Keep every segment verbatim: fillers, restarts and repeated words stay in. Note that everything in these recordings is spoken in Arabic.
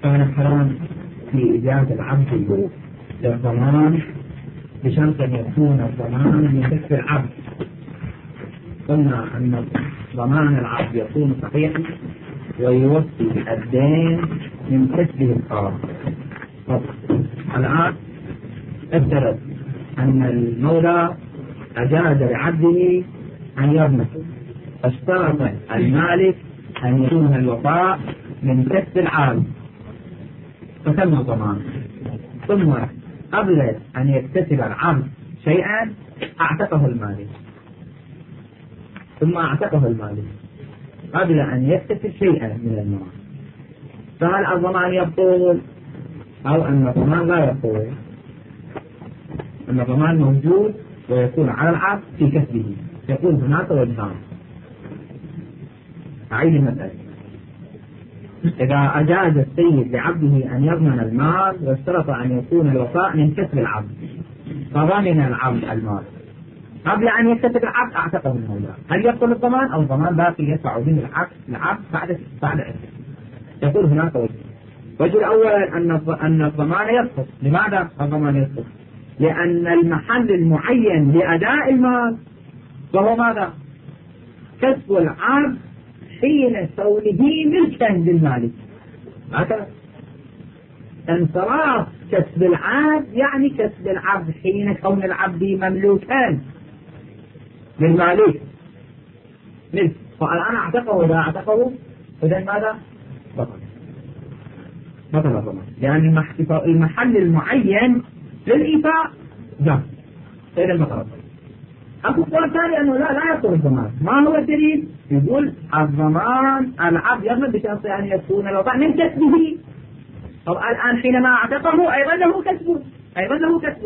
كان حرام في إجازة العبد للضمان بشرط أن يكون الضمان من كسب العبد. قلنا أن ضمان العبد يكون صحيحا ويوفي الدين من كسبه الخاص. الآن افترض أن المولى أجاز لعبده أن يضمن، فاشترط المالك أن يكون الوفاء من كسب العبد فتم الضمان. ثم قبل أن يكتسب العبد شيئا أعتقه المالك، ثم أعتقه المالك قبل أن يكتسب شيئا من المال. فهل الضمان يبطل أو أن الضمان لا يبطل؟ أن الضمان موجود ويكون على العبد في كسبه، يكون هناك وجهان. أعيد المسألة. إذا أجاز السيد لعبده أن يضمن المال واشترط أن يكون الوفاء من كسب العبد، فضمن العبد المال قبل أن يكتسب العبد أعتقه المولى، هل يبطل الضمان أو الضمان باقي يدفع به العبد العبد بعد بعد أن يكون هناك وجه. الوجه الأول أن أن الضمان يسقط. لماذا الضمان يسقط؟ لأن المحل المعين لأداء المال وهو ماذا؟ كسب العبد حين كونه ملكا للمالك. هكذا انصراف كسب العبد يعني كسب العبد حين كون العبد مملوكا للمالك ملك. فالآن اعتقه ولا اعتقه إذا ماذا؟ بطل بطل الضمان، لأن المحل المعين للإيفاء جاء إلى المطلب. أقول قول ثاني أنه لا لا يبطل الضمان. ما هو الدليل؟ يقول الضمان العبد يضمن بشرط أن يكون الوفاء من كسبه. طب الآن حينما اعتقه أيضا له كسبه، أيضا له كسبه.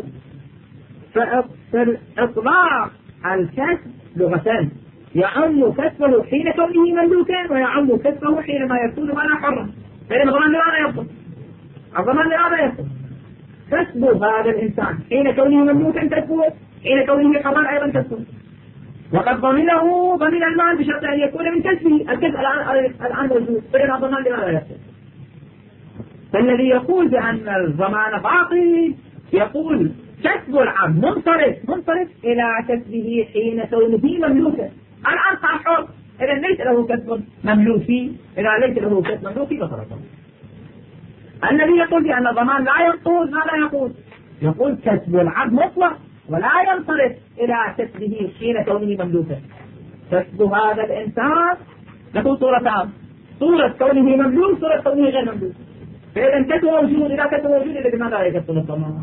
فإطلاق الكسب لغتان، يعم كسبه حين كونه مملوكا ويعم كسبه حينما يكون مالا حرا. فإن الضمان لماذا يبطل؟ الضمان لماذا يبطل؟ كسب هذا الإنسان حين كونه مملوكا كسبه، حين كونه حرا أيضا كسبه. وقد ضمنه ضمن المال بشرط أن يكون من كسبه. الكسب الآن الآن موجود، فإن الضمان لماذا يبطل؟ فالذي يقول بأن الضمان باطل يقول كسب العبد منصرف منصرف إلى كسبه حين كونه مملوكا. الآن صار حر، إذا ليس له كسب مملوكي، إذا ليس له كسب مملوكي بطل. الذي يقول بأن الضمان لا يبطل ماذا يقول؟ يقول كسب العبد مطلق ولا ينصرف إلى كسبه حين كونه مملوكا. كسب هذا الإنسان له صورتان، صورة كونه مملوك، صورة كونه غير مملوك. فإذا كسب موجود، إذا كسب موجود إذا لماذا يكسب الضمان؟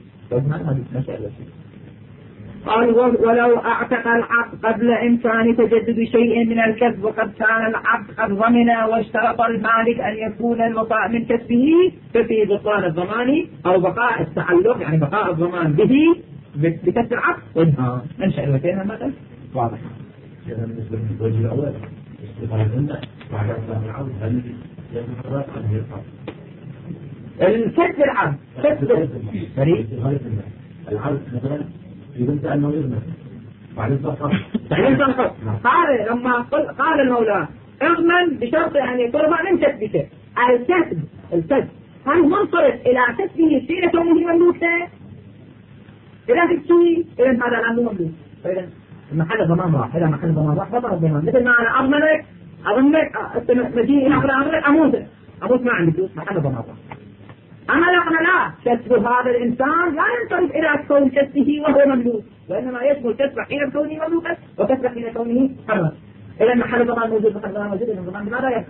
قال ولو اعتق العبد قبل إمكان تجدد شيء من الكسب وقد كان العبد قد ضمن واشترط المالك أن يكون الوفاء من كسبه ففي بطلان الضمان أو بقاء التعلق، يعني بقاء الضمان به بكسب العبد وجهان. ننشأ الوجهين مثلا واضح. بالنسبة للوجه الأول استقرار الأمة بعد إطلاق العبد هل يكون قد يرفع الكسب العبد كسب فريق العبد مثلا يقول أنه يرمى بعدين تنقص بعدين تنقص. قال لما قال المولى اضمن بشرط أن يكون من كسبك. الكسب الكسب هل منصرف إلى كسبه حين كونه مملوكا؟ إذا في شيء إذا هذا الأمر مملوك، فإذا محل ضمان راح، إذا محل ضمان راح بطل الضمان. مثل ما أنا أضمنك أضمنك مجيء إلى أمرك أموت أموت ما عندي فلوس، محل ضمان راح. أما لو قلنا لا، كسب هذا الإنسان لا ينصرف إلى كون كسبه وهو مملوك، وإنما يشمل كسبه حين كونه مملوكا وكسبه حين كونه حرا. إذا محل ضمان موجود، محل ضمان موجود، إذا الضمان لماذا يكسب؟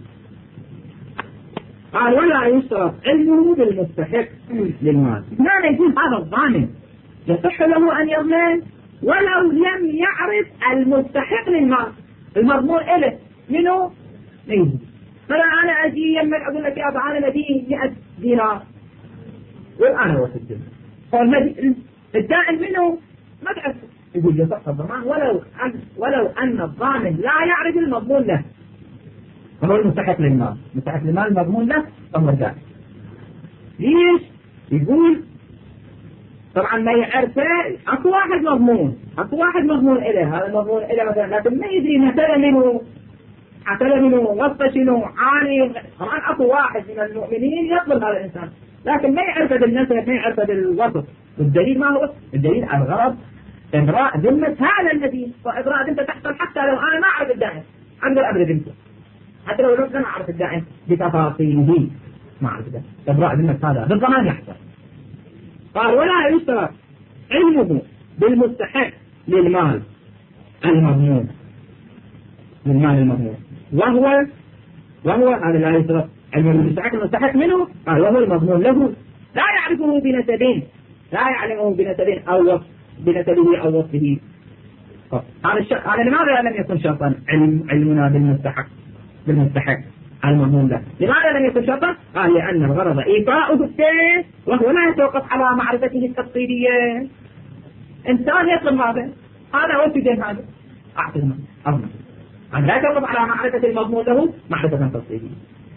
قال ولا يشترط علمه بالمستحق للمال. معنى يكون هذا الضامن يصح له أن يضمن ولو لم يعرف المستحق للمال، المضمون إله منه منه. فلا أنا أجي يمن أقول لك يا أبا أنا مدين مئة دينار والآن هو في الدين، فالدائن منه ما تعرف يقول يصح الضمان ولو أن ولو أن الضامن لا يعرف المضمون له، فهو المستحق للمال. المستحق للمال المضمون له فهو الدائن. ليش؟ يقول طبعا ما يعرفه اكو واحد مضمون، اكو واحد مضمون إله، هذا المضمون إله مثلا، لكن ما يدري مثلا منه حتى منه وصف شنو عاني. طبعا اكو واحد من المؤمنين يطلب هذا الإنسان، لكن ما يعرف بالنسب، ما يعرف بالوصف. والدليل ما هو؟ الدليل الغرض إبراء ذمة هذا الذي، وإبراء ذمته تحصل حتى لو أنا ما أعرف الداعي، أقدر أبرئ ذمته حتى لو لم أعرف الداعي بتفاصيله، ما أعرف ذلك. إبراء ذمة هذا بالضمان يحصل. قال ولا يشترط علمه بالمستحق للمال المضمون، للمال المضمون، وهو وهو هذا لا يشترط علمه بالمستحق المستحق منه، قال وهو المضمون له لا يعرفه بنسبين، لا يعلمه بنسبين أو بنسبه أو وصفه. هذا الشرط، هذا لماذا لم يكن شرطا علم علمنا بالمستحق بالمستحق المضمون له؟ لماذا لم يكن شرطا؟ قال لأن الغرض إيفاؤه الشيء وهو لا يتوقف على معرفته التفصيلية. إنسان يطلب هذا، هذا هو السجن، هذا أعطيه أضمن أن لا يتوقف على معرفة المضمون له معرفة تفصيلية.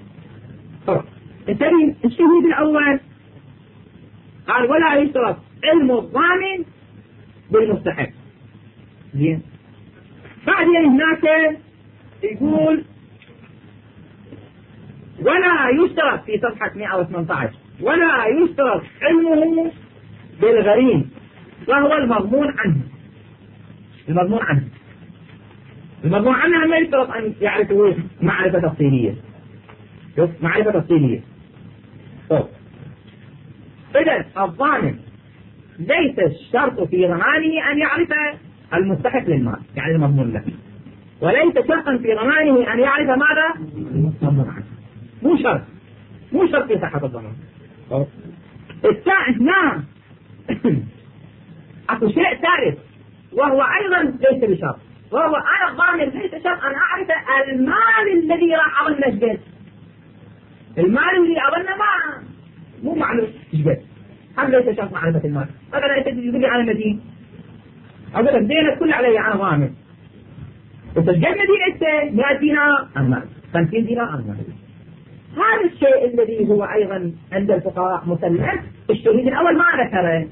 الدليل الشهيد الأول قال ولا يشترط علم الضامن بالمستحق. زين، بعدين هناك يقول ولا يشترط في صفحة مئة وثمانية عشر ولا يشترط علمه بالغريم وهو المضمون عنه. المضمون عنه المضمون عنه ما يشترط أن يعرفه معرفة تفصيلية. شوف، معرفة تفصيلية. إذن الضامن ليس الشرط في ضمانه أن يعرف المستحق للمال، يعني المضمون له، وليس شرطا في ضمانه أن يعرف ماذا؟ المضمون عنه. مو شرط، مو شرط في صحة الضمان. الثالث نعم أكو شيء ثالث وهو أيضا ليس بشرط، وهو أنا الضامن ليس شرط أن أعرف المال الذي راح أظن أجبت. المال الذي أظن ما مو معلوم أجبت، هذا ليس شرط معرفة المال. مثلا أنت تقول لي أنا مدين، أقول لك دينك كله علي أنا ضامن، وتسجل مدينة مئة دينار أنا مال، خمسين دينار أنا مال. هذا الشيء الذي هو أيضا عند الفقهاء مسلم. الشهيد الأول ما ذكره،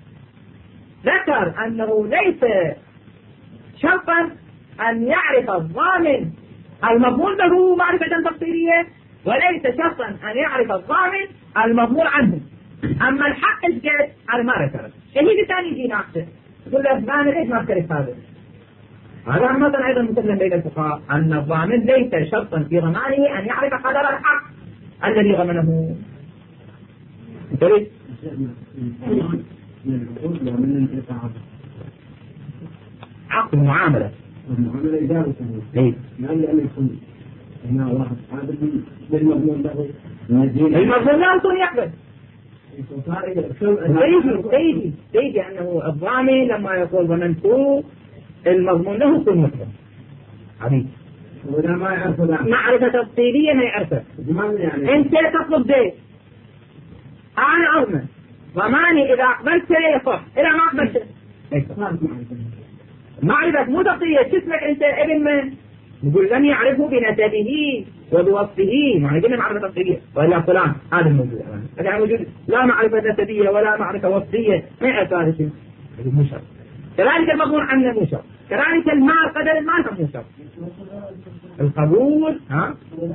ذكر أنه ليس شرطا أن يعرف الضامن المضمون له معرفة تفصيلية، وليس شرطا أن يعرف الضامن المضمون عنه. أما الحق الجد هذا ما ذكره. الشهيد الثاني يجي ناقشه يقول له فلان ليش ما ذكرت هذا؟ هذا مثلا أيضا مسلم بين الفقهاء أن الضامن ليس شرطا في ضمانه أن يعرف قدر الحق الذي ضمنه. انتبه، عقد المعاملة المعاملة إدارة ايه يعني أن يكون هنا واحد هذا بالمضمون له المضمون لا يكون يقبل. سيدي سيدي سيدي أنه الضامن لما يقول ضمنته المضمون له يكون يقبل عبيد، ولا ما يعرف معرفة تفصيلية ما يعرفه. يعني انت تطلب بيت، انا اضمن ضماني اذا اقبلت يصح، اذا ما اقبلت معرفة مو تفصيلية. اسمك انت ابن من؟ نقول لم يعرفه بنسبه وبوصفه، ما يقول معرفة تفصيلية ولا فلان هذا الموجود. هذا موجود لا معرفة نسبية ولا معرفة وصفية، ما يعرف هذا الشيء، مو شرط. كذلك المضمون عنه مو شرط، كذلك المال قدر المال مو شرط. القبول ها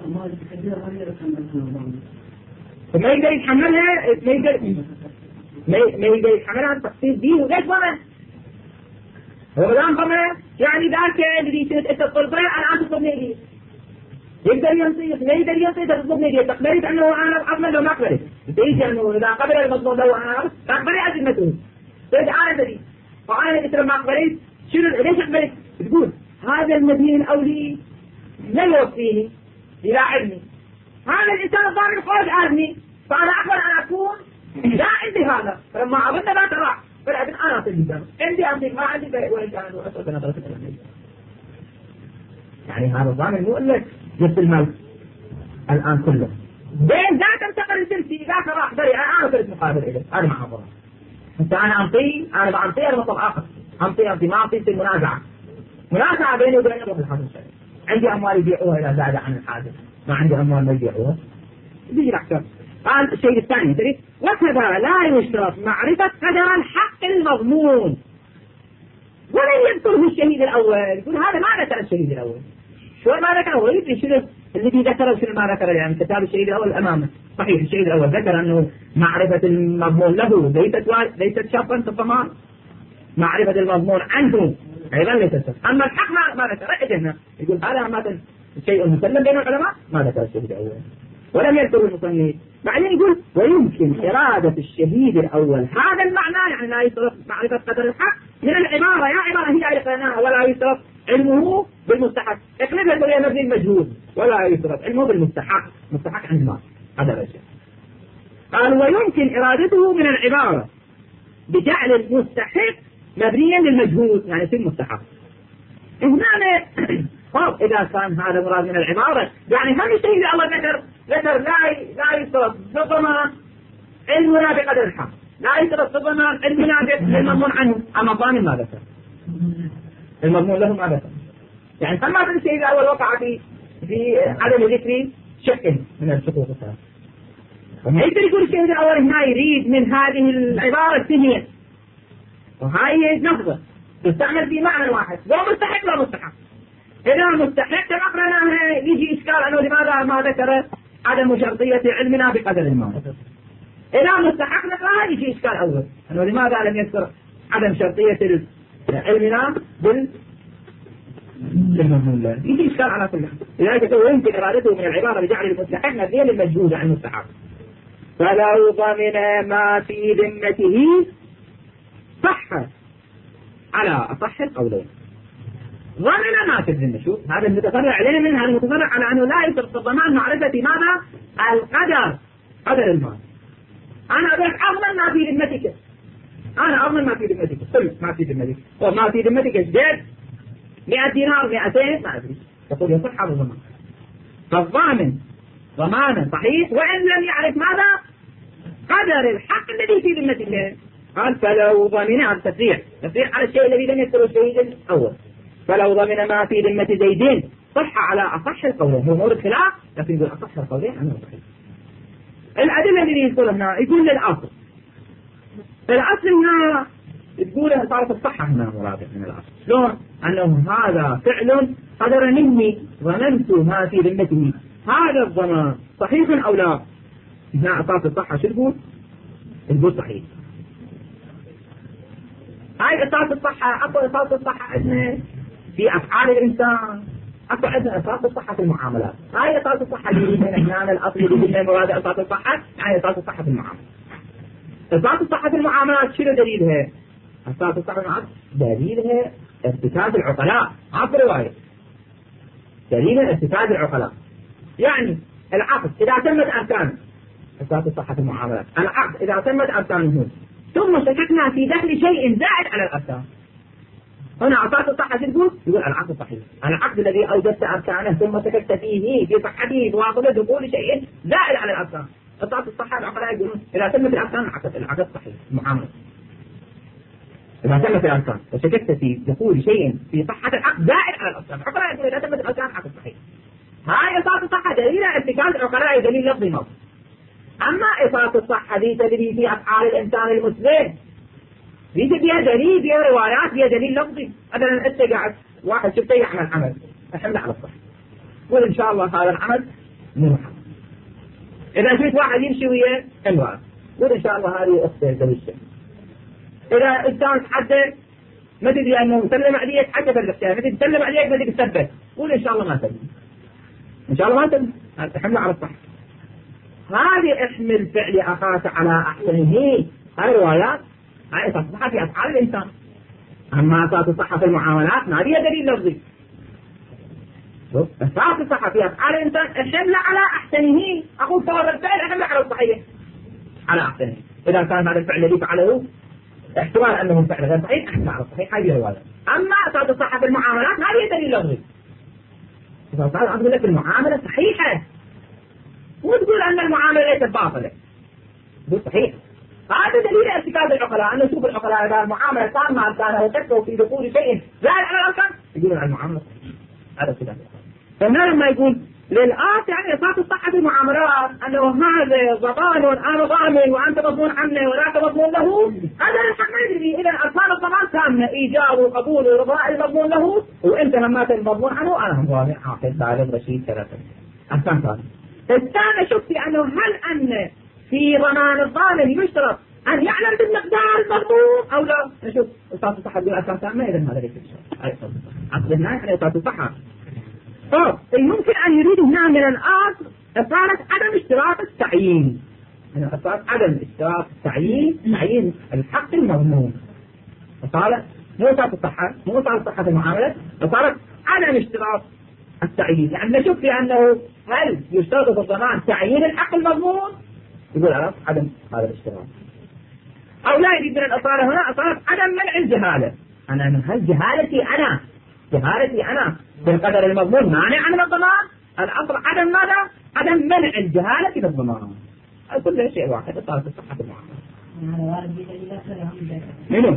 ما يقدر يتحملها، ما يقدر ما يقدر يتحملها التفصيل دي وغير ضمن. هو الآن ضمن يعني ذاك اللي كنت أنت تطلبه الآن تطلبني لي، يقدر ينطيق ما يقدر ينطيق تطلبني لي، تقبلت أنه أنا أضمن لو ما قبلت، تيجي أنه إذا قبل المضمون لو أنا تقبلي أزمته، تيجي أنا بدي فأنا إذا ما قبلت شنو ليش قبلت؟ تقول هذا المدين الأولي لا يوفيني إلى علمي، هذا الإنسان الضامن خرج عني، فأنا أقبل أن أكون لا عندي هذا، فلما أظن لا ترى فلأبن أنا أعطي الجامعة عندي أمضي ما عندي بيت وإن كان أسوأ بنظرة الأمضي. يعني هذا الضامن مو لك جبت المال الآن كله بين ذاك انتقل الجنسي ذاك راح بري أنا أفرد مقابل إليه، هذا مع أفضل أنت أنا أنطي أنا بأنطي أنا مطلب آخر أنطي أنطي ما أنطي في المنازعة منازعة بيني وبين أبو الحسن الشريف، عندي أموال يبيعوها إذا زاد عن الحاجة، ما عندي أموال ما يبيعوها بيجي الأحكام. قال الشيء الثاني تريد وكذا لا يشترط معرفة قدر الحق المضمون، ولن يذكره الشهيد الأول. يقول هذا ما ذكر الشهيد الأول، شو ما ذكر هو يدري شنو الذي ذكر شنو ما ذكر، يعني كتاب الشهيد الأول أمامه صحيح. الشهيد الأول ذكر أنه معرفة المضمون له ليست ليست شرطا في الضمان، معرفة المضمون عنه أيضا ليست شرطا. أما الحق ما ما ذكر هنا، يقول هذا ما شيء مسلم بين العلماء ما ذكر الشهيد الأول ولم يذكر المصنف. بعدين يقول ويمكن إرادة الشهيد الأول هذا المعنى، يعني لا يشترط معرفة قدر الحق من العبارة، يا عبارة هي قلناها ولا يشترط علمه بالمستحق، اقلبها تقول يا مبني المجهول ولا يشترط علمه بالمستحق، مستحق عند ما هذا الشيء. قال ويمكن إرادته من العبارة بجعل المستحق مبنيا للمجهول، يعني في المستحق. هنا طب إذا كان هذا مراد من العبارة، يعني هم الشيء اللي الله ذكر ذكر لا لا يشترط بالضمان علمنا بقدر الحق، لا يشترط بالضمان علمنا بالمضمون عنه، أما الضامن ما ذكر، المضمون له ما ذكر. يعني فما في الشيء الأول وقع في في عدم ذكر شك من الشكوك الثلاث. وما يقدر يقول الشيء الأول هنا يريد من هذه العبارة الثانية، وهاي نقضة تستعمل في معنى واحد، لا مستحق لا مستحق. إذا مستحق كما قرأناها يجي إشكال أنه لماذا ما ذكر عدم شرطية علمنا بقدر المال. إذا مستحق نقرأها يجي إشكال أول أنه لماذا لم يذكر عدم شرطية علمنا بال بالمهمول، يجي إشكال على كل حال. لذلك يمكن إرادته من العبارة بجعل المستحق مبنيا للمجهول عن المستحق. فلو ضمن ما في ذمته صح على أصح القولين. ضمن ما في الذمة، شوف هذا المتفرع عليه من هذا المتفرع على أنه لا يشترط الضمان معرفة ماذا؟ القدر، قدر المال. أنا أقول أضمن ما في ذمتك، أنا أضمن ما في ذمتك، كل ما في ذمتك، وما في ذمتك ازداد مئة دينار مئتين ما أدري، تقول يصح هذا الضمان. فالضامن ضمانا صحيح وإن لم يعرف ماذا؟ قدر الحق الذي في ذمتك. قال فلو ضمن، هذا تفريع تفريع على الشيء الذي لم يذكره الشهيد الأول. فلو ضمن ما في ذمة زيدين صح على أصح القولين، هو مورد خلاف لكن يقول أصح القولين أنه صحيح. الأدلة اللي يقول هنا يقول للأصل، الأصل هنا تقول صارت الصحة هنا مرادة من الأصل، شلون؟ أنه هذا فعل قدر مني ظننت ما في ذمته، هذا الضمان صحيح أو لا؟ هنا أساس الصحة شو تقول؟ تقول صحيح. هاي أساس الصحة، أكو أساس الصحة عندنا في أفعال الإنسان، أكو عندنا أساس الصحة في المعاملات. هاي أساس الصحة اللي هنا هنا الأصل اللي هنا مراد أساس الصحة، يعني أساس الصحة في المعاملات. أساس الصحة في المعاملات شنو دليلها؟ أساس الصحة في المعاملات دليلها ارتكاز العقلاء، عفوا رواية. دليلها ارتكاز العقلاء. يعني العقد إذا تمت أركانه، أساس الصحة في المعاملات، العقد إذا تمت أركانه ثم شككنا في دخل شيء زائد على الأركان، هنا أساس الصحة تقول يقول العقد صحيح. العقد الذي أوجدت أركانه ثم شككت فيه في صحته بواصلة دخول شيء زائد على الأركان، أساس الصحة العقلاء يقولون إذا تمت الأركان العقد العقد صحيح المعاملة. إذا تمت الأركان وشككت في دخول شيء في صحة العقد زائد على الأركان، العقلاء يقول إذا تمت الأركان العقد صحيح. هاي أساس الصحة دليل ارتكاز العقلاء دليل لفظي موجود. أما إثبات الصحة دي تدري في أفعال الإنسان المسلم دي فيها دليل، فيها روايات، فيها دليل لفظي. مثلا أنت قاعد واحد شفته يعمل عمل الحمد على الصحة، قول إن شاء الله هذا العمل مو حق. إذا شفت واحد يمشي وياه امرأة قول إن شاء الله هذه أخته زوجته. إذا إنسان تحدث ما تدري أنه سلم عليك حتى في الاختيار، ما تدري سلم عليك ما تدري تثبت، قول إن شاء الله ما سلم، إن شاء الله ما سلم، الحمد على الصحة. هذه احمل فعل أخاك على أحسنه، هاي روايات، هاي أساس الصحة في أفعال الإنسان. أما أساس الصحة في المعاملات ما فيها دليل لفظي. أساس الصحة في أفعال الإنسان احمل على أحسنه، أقول ثواب الفعل احمل على الصحيح على أحسنه. إذا كان هذا الفعل الذي فعله احتمال أنه فعل غير صحيح احمل على الصحيح، هذه روايات. أما أساس الصحة في المعاملات ما فيها دليل لفظي. فصار أقول لك المعاملة صحيحة وتقول أن المعاملة ليست باطلة، تقول صحيح. هذا دليل ارتكاز العقلاء، أنه شوف العقلاء إذا المعاملة كان مع أركانها وشكوا في دخول شيء زائد على الأركان يقولون عن المعاملة صحيح. هذا كذا. فهنا لما يقول للآت يعني أساس الصحة في المعاملات أنه هذا ضمان وأنا ضامن وأنت مضمون عنه ولا مضمون له، هذا الحق ما يدري. إذا أركان الضمان كاملة، إيجاب وقبول ورضاء المضمون له، وأنت لما المضمون عنه أنا هم ضامن عاقل بالغ رشيد ثلاثة. أحسن ثاني. الثاني شوف في أنه هل أن في ضمان الضامن يشترط أن يعلم بالمقدار المضمون أو لا؟ نشوف إثبات الصحة يقول أحسن ثاني، إذا هذا ليس بشرط. أصل هنا يعني إثبات الصحة. طب يمكن أن يريد هنا من الأصل إثبات عدم اشتراط التعيين. يعني إثبات عدم اشتراط التعيين، تعيين الحق المضمون. فصارت مو إثبات الصحة، مو إثبات الصحة في المعاملة، فصارت عدم اشتراط التعيين. يعني نشوف في أنه هل يشترط في الضمان تعيين الحق المضمون؟ يقول عرف عدم هذا الاشتراط. أو لا يريد من الأصالة هنا أصالة عدم منع الجهالة. أنا من هل جهالتي أنا جهالتي أنا بالقدر المضمون مانع من الضمان؟ الأصل عدم ماذا؟ عدم منع الجهالة بالضمان. كل شيء واحد صارت الصحة المعاملة. منو؟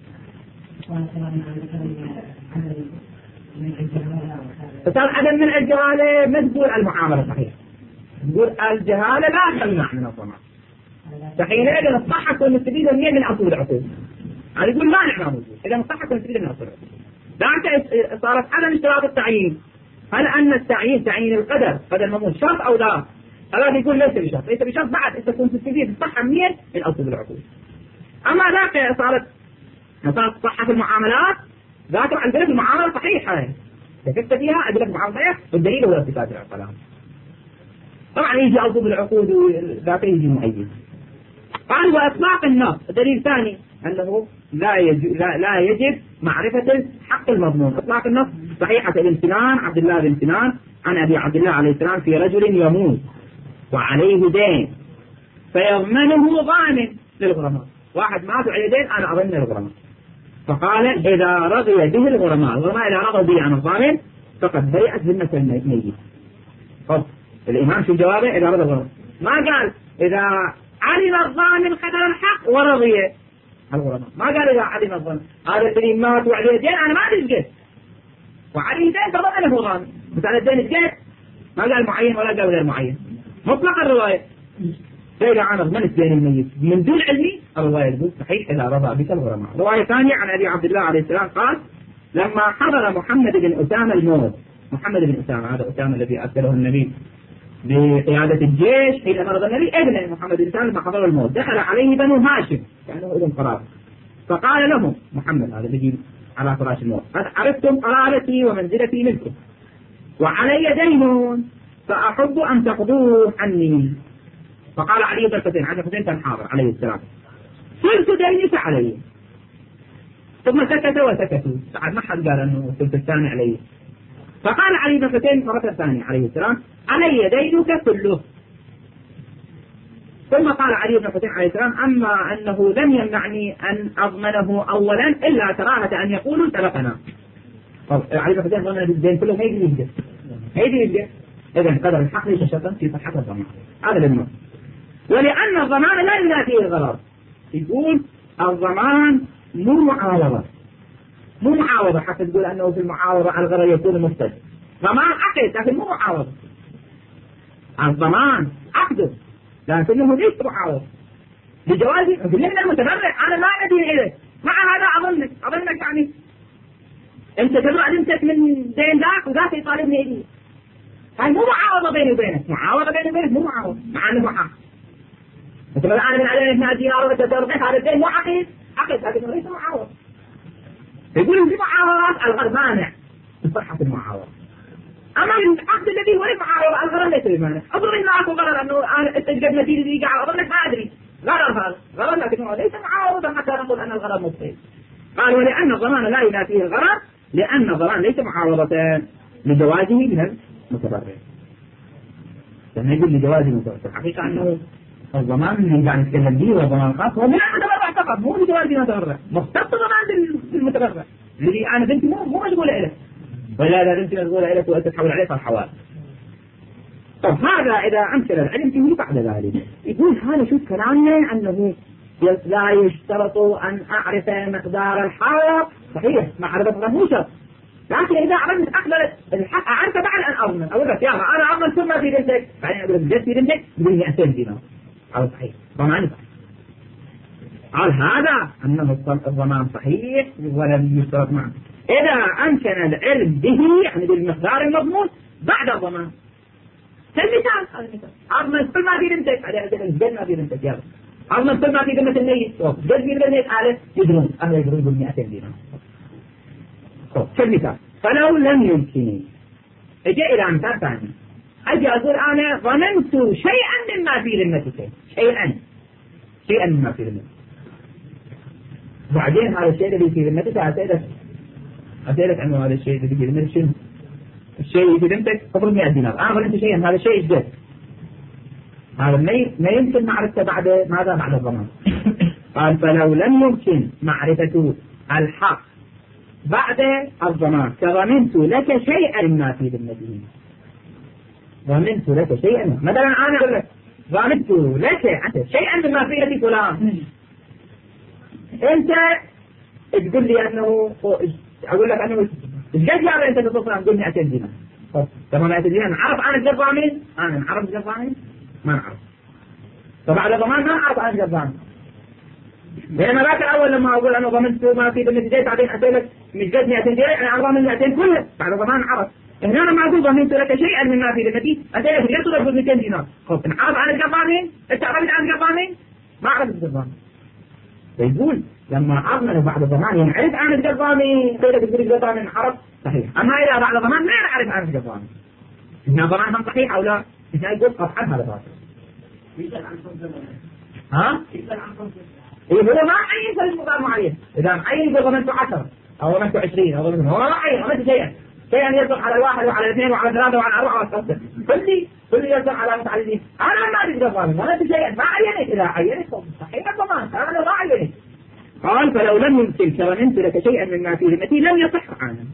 فصار عدم منع الجهالة ما تقول المعاملة صحيح. نقول الجهالة لا تمنع من الضمان. فحينئذ الصحة تكون مستفيدة منين؟ من أصول العقول. يعني يقول لا نحن موجود. إذا الصحة تكون مستفيدة من أصول العقول. بعد صارت عدم اشتراط التعيين. هل أن التعيين تعيين القدر قدر المضمون شرط أو لا؟ هذا يقول ليس بشرط. ليس بشرط بعد أنت تكون تستفيد الصحة منين؟ من أصول العقول. أما ذاك صارت صارت صحة في المعاملات ذاك أدلة المعاملة صحيحة. تكتب فيها أدلة المعاملة صحيحة والدليل هو ارتكاب الكلام. طبعا يجي أصول العقود ذاك يجي مؤيد. قال وإطلاق النص دليل ثاني أنه لا يجب, لا, لا يجب معرفة الحق المضمون. إطلاق النص صحيحة الامتنان عبد الله بن سنان عن أبي عبد الله عليه السلام في رجل يموت وعليه دين فيضمنه ضامن للغرماء. واحد مات وعليه دين أنا أضمن الغرماء. فقال إذا رضي به الغرماء الغرماء إذا رضوا به عن الضامن فقد برئت ذمة الميت. طب الإمام شو جوابه؟ إذا رضي الغرماء ما قال إذا علم الضامن قدر الحق ورضي الغرماء. ما قال إذا علم الضامن هذا الذي مات وعليه دين أنا ما أدري قد وعليه دين فضمنه ضامن بس على الدين قد ما قال معين ولا قال غير معين. مطلق الرواية إذا أنا ضمنت دين الميت من دون علمي الرواية تقول صحيح إذا رضى بك الغرماء. رواية ثانية عن أبي عبد الله عليه السلام قال لما حضر محمد بن أسامة الموت. محمد بن أسامة هذا أسامة الذي أرسله النبي بقيادة الجيش حين مرض النبي ابن محمد بن سالم لما حضر الموت دخل عليه بنو هاشم كانوا ابن قرابة فقال لهم محمد هذا بيجي على فراش الموت قد عرفتم قرابتي ومنزلتي منكم وعلي دين فأحب أن تقضوه عني. فقال علي بن الحسين علي الحسين كان حاضر عليه السلام ثلث دينك علي. ثم سكت وسكتوا بعد ما حد قال أنه الثلث الثاني علي. فقال علي بن الحسين مرة ثانية عليه السلام علي دينك كله. ثم قال علي بن الحسين عليه السلام أما أنه لم يمنعني أن أضمنه أولا إلا كراهة أن يقولوا سبقنا. طب علي بن الحسين ضمن الدين كله ما يجي يجي ما يجي يجي. إذا قدر الحق ليس شرطا في صحة الضمان. هذا للنص. ولأن الضمان لا ينافي الغرض. يقول الضمان مو معاوضة مو معاوضة حتى تقول أنه في المعاوضة الغرض يكون مفتد. ضمان عقد لكن مو معاوضة. الضمان عقد لكنه ليس معاوضة لجوازي من المتبرع. أنا ما أدين إليك مع هذا أظنك أظنك يعني أنت تبرع أنت من دين ذاك وذاك يطالبني إليه. هاي مو معاوضة بيني وبينك. معاوضة بيني وبينك مو معاوضة مع أنه محق. مثل أنا من عليك ما دينار وتتربح هذا الدين مو عقيد عقيد لكنه ليس معاوضة. يقول في معاوضات الغرض مانع صحة المعاوضة. أما العقد الذي هو معاوضة الغرض ليس بمانع. أظن إنه أكو غرض أنه أنا استجدت نتيجة ذي قاعد أظنك ما أدري غرض هذا غرض لكنه ليس معاوضة حتى نقول أن الغرض مبطل. قال ولأن الضمان لا ينافيه الغرض لأن الضمان ليس معاوضة لجوازه من المتبرع. لما يقول لجوازه من المتبرع الحقيقة أنه الضمان من قاعد نتكلم به والضمان خاص هو من المتبرع فقط مو لجوازه من المتبرع. مختص ضمان المتبرع الذي أنا بنتي مو مو مشغولة إليه ولا لا بنتي مشغولة إليك وأنت تحول عليه فالحوال. طب هذا إذا أمثل العلم فيه بعد ذلك يقول هذا شو كلامنا أنه لا يشترط أن أعرف مقدار الحق. صحيح معرفة مو شرط لكن إذا عرفت أقبلت الحق أعرف بعد أن أضمن أقول لك يا أنا أضمن ثم في بنتك بعدين أقول لك جد في بنتك بدي مئتين دينار. هذا صحيح ضمان صحيح. قال هذا أنه الضمان صحيح ولم يشترط معه إذا أمكن العلم به يعني بالمقدار المضمون بعد الضمان. كالمثال هذا المثال أضمن كل ما في ذمتك على قد ما في ذمتك يلا أضمن كل ما في ذمة الميت قد في ذمة الميت على يدرون أهل يدرون بالمئتين دينار كالمثال. فلو لم يمكن اجي إلى مثال ثاني أجي أقول أنا ضمنت شيئا مما في ذمتك شيئا شيئا مما في ذمتك بعدين هذا الشيء الذي في ذمتك أسألك أسألك عنه هذا الشيء الذي في ذمتك شنو الشيء اللي في ذمتك تفرض مئة دينار أنا ضمنت شيئا هذا الشيء إيش جد هذا ما يمكن معرفته بعد ماذا بعد الضمان. قال فلو لم يمكن معرفة الحق بعد الضمان كضمنت لك شيئا ما في ذمته ضمنت لك شيئا مثلا أنا أقول لك ضمنت لك أنت شيئا مما في ذمة فلان أنت تقول لي أنه أقول لك أنه إيش قد يعني أنت تتصل تقول لي مئتين دينار طب مئتين دينار نعرف أنا إيش ضامن أنا نعرف إيش ضامن ما نعرف فبعد ضمان ما نعرف أنا إيش ضامن بينما ذاك الأول لما أقول أنا ضمنت ما في ذمتي بعدين أسألك مش قد مئتين دينار يعني أنا ضامن مئتين كله بعد ضمان نعرف هنا أنا ما أقول ضمنت لك شيئا مما في ذمتي أسألك ليش تقول مئتين دينار خب نعرف أنا إيش ضامن أنت عرفت أنا إيش ضامن ما عرفت إيش ضامن فيقول لما أضمن بعد ضمان يعني عرف أنا إيش ضامن غيرك تقول إيش ضامن عرف صحيح أما إذا بعد ضمان ما نعرف أنا إيش ضامن إن ضمانهم صحيح أو لا إذا يقول قطعا هذا باطل ها إيه هو ما عين في المقام معين إذا عين يقول ضمنت عشرة أو ضمنت عشرين أو ضمنت هو ما عين ضمنت شيئا شيئا يصدق على الواحد وعلى الاثنين وعلى ثلاثة وعلى أربعة وعلى خمسة كل كل يصدق على متعددين أنا ما أدري ضمن ضمنت شيئا ما عينت إذا عينت صحيح الضمان أنا ما عينت. قال فلو لم يمكن كضمنت لك شيئا مما في ذمتي لم يصح عنه.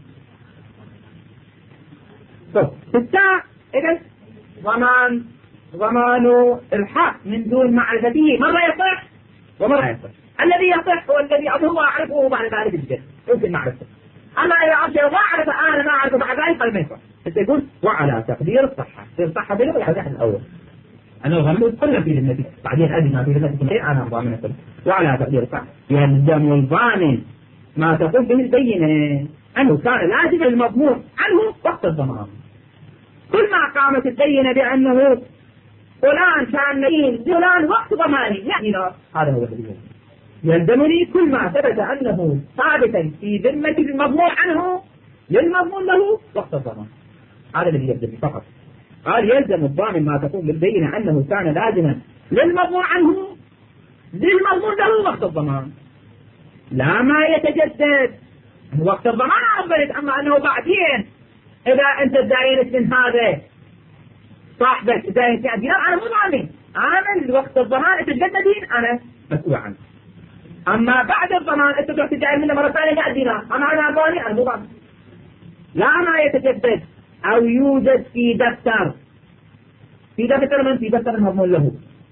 طب الساعة إذا ضمان ضمان الحق من دون معرفته مرة يصح ومرة يصح. الذي يصح هو الذي هو أعرفه بعد ذلك الجد يمكن معرفته. أما إذا أعرف ما أعرف أنا ما أعرف بعد ذلك فلم يصح. يقول وعلى تقدير الصحة الصحة بلغة الحديث الأول أنا ضمنت كل في ذمتي بعدين أدنى في ذمتي أنا ضامن كل وعلى تقدير الصحة يلزم الضامن ما تقول به البينة أنه كان لازم المضمون عنه وقت الضمان. كل ما قامت البينة بأنه فلان كان مدين فلان وقت ضماني يعني هذا هو الدليل. يلزمني كل ما ثبت أنه ثابتا في ذمة المضمون عنه للمضمون له وقت الضمان هذا الذي يلزمني فقط. قال يلزم الضامن ما تقوم بالبينة أنه كان لازما للمضمون عنه للمضمون له وقت الضمان لا ما يتجدد وقت الضمان أفضلت. أما أنه بعدين إذا أنت داينت من هذا صاحبك داينت من دينار أنا مو ضامن أنا الوقت الضمان تجددين أنا مسؤول عنه. أما بعد الضمان أنت تروح تداين منه مرة ثانية مئة دينار أنا أنا ضامن أنا مو ضامن. لا ما يتجدد أو يوجد في دفتر في دفتر من في دفتر المضمون له